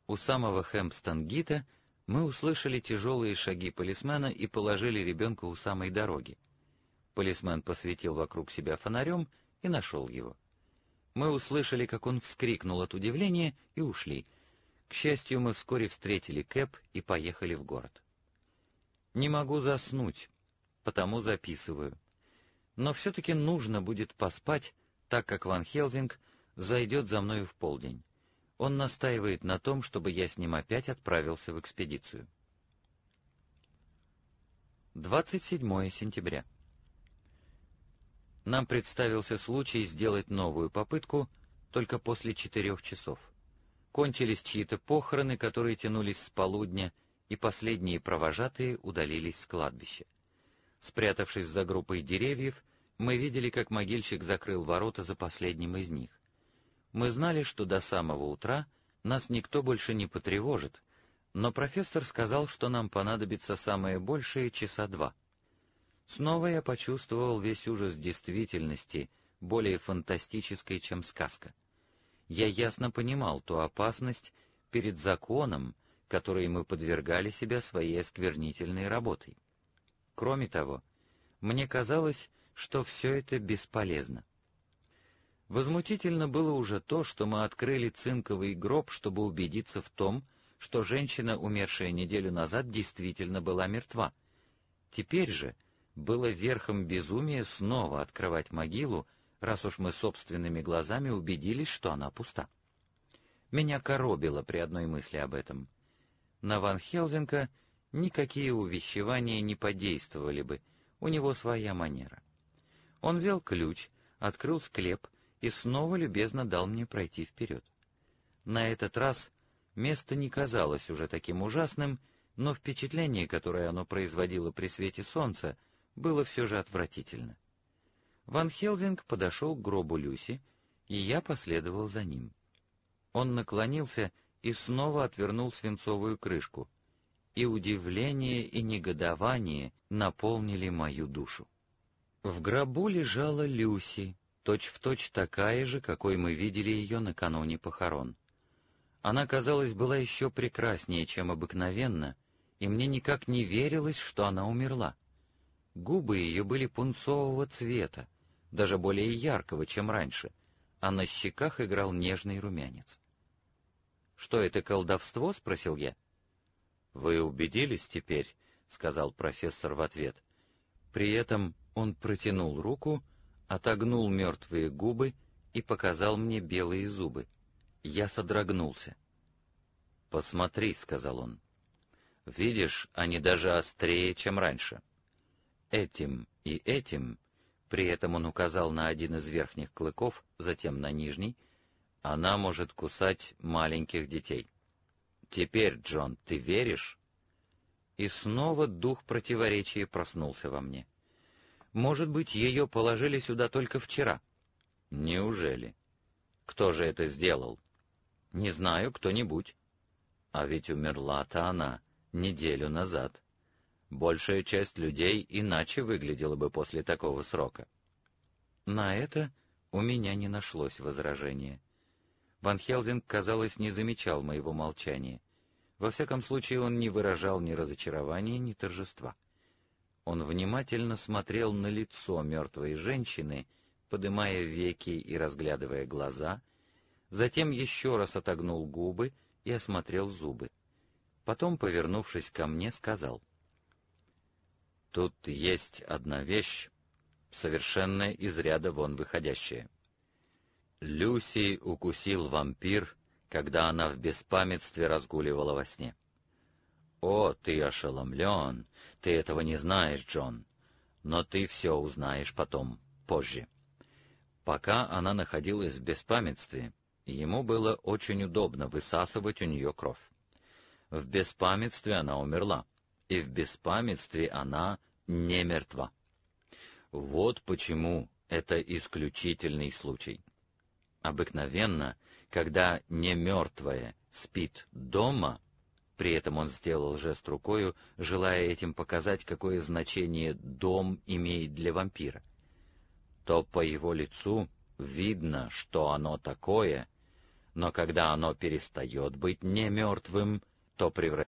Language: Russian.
У самого Хэмпстон-Гита мы услышали тяжелые шаги полисмена и положили ребенка у самой дороги. Полисмен посветил вокруг себя фонарем и нашел его. Мы услышали, как он вскрикнул от удивления, и ушли. К счастью, мы вскоре встретили кэб и поехали в город. Не могу заснуть, потому записываю. Но все-таки нужно будет поспать, так как Ван Хелзинг зайдет за мною в полдень. Он настаивает на том, чтобы я с ним опять отправился в экспедицию. 27 сентября. Нам представился случай сделать новую попытку только после 4 часов. Кончились чьи-то похороны, которые тянулись с полудня, и последние провожатые удалились с кладбища. Спрятавшись за группой деревьев, мы видели, как могильщик закрыл ворота за последним из них. Мы знали, что до самого утра нас никто больше не потревожит, но профессор сказал, что нам понадобится самое большее часа 2. Снова я почувствовал весь ужас действительности, более фантастической, чем сказка. Я ясно понимал ту опасность перед законом, которой мы подвергали себя своей осквернительной работой. Кроме того, мне казалось, что все это бесполезно. Возмутительно было уже то, что мы открыли цинковый гроб, чтобы убедиться в том, что женщина, умершая неделю назад, действительно была мертва. Теперь же было верхом безумия снова открывать могилу, раз уж мы собственными глазами убедились, что она пуста. Меня коробило при одной мысли об этом. На Ван Хелзинга никакие увещевания не подействовали бы, у него своя манера. Он взял ключ, открыл склеп и снова любезно дал мне пройти вперед. На этот раз место не казалось уже таким ужасным, но впечатление, которое оно производило при свете солнца, было все же отвратительно. Ван Хелзинг подошел к гробу Люси, и я последовал за ним. Он наклонился и снова отвернул свинцовую крышку, и удивление и негодование наполнили мою душу. В гробу лежала Люси, точь-в-точь такая же, какой мы видели ее накануне похорон. Она, казалось, была еще прекраснее, чем обыкновенно, и мне никак не верилось, что она умерла. Губы ее были пунцового цвета, даже более яркого, чем раньше, а на щеках играл нежный румянец. «Что это, колдовство?» — спросил я. «Вы убедились теперь?» — сказал профессор в ответ. При этом он протянул руку, отогнул мертвые губы и показал мне белые зубы. Я содрогнулся. «Посмотри», — сказал он. «Видишь, они даже острее, чем раньше. Этим и этим», при этом он указал на один из верхних клыков, затем на нижний, «она может кусать маленьких детей. Теперь, Джон, ты веришь?» И снова дух противоречия проснулся во мне. «Может быть, ее положили сюда только вчера?» «Неужели? Кто же это сделал?» «Не знаю, кто-нибудь». «А ведь умерла-то она неделю назад. Большая часть людей иначе выглядела бы после такого срока». На это у меня не нашлось возражения. Ван Хелзинг, казалось, не замечал моего молчания. Во всяком случае, он не выражал ни разочарования, ни торжества. Он внимательно смотрел на лицо мертвой женщины, подымая веки и разглядывая глаза, затем еще раз отогнул губы и осмотрел зубы. Потом, повернувшись ко мне, сказал: «Тут есть одна вещь, совершенно из ряда вон выходящая. Люси укусил вампир, когда она в беспамятстве разгуливала во сне. О, ты ошеломлен, ты этого не знаешь, Джон, но ты все узнаешь потом, позже. Пока она находилась в беспамятстве, ему было очень удобно высасывать у нее кровь. В беспамятстве она умерла, и в беспамятстве она не мертва. Вот почему это исключительный случай. Обыкновенно, когда не мертвая спит дома, при этом он сделал жест рукою, желая этим показать, какое значение дом имеет для вампира, то по его лицу видно, что оно такое, но когда оно перестает быть немертвым, то превращается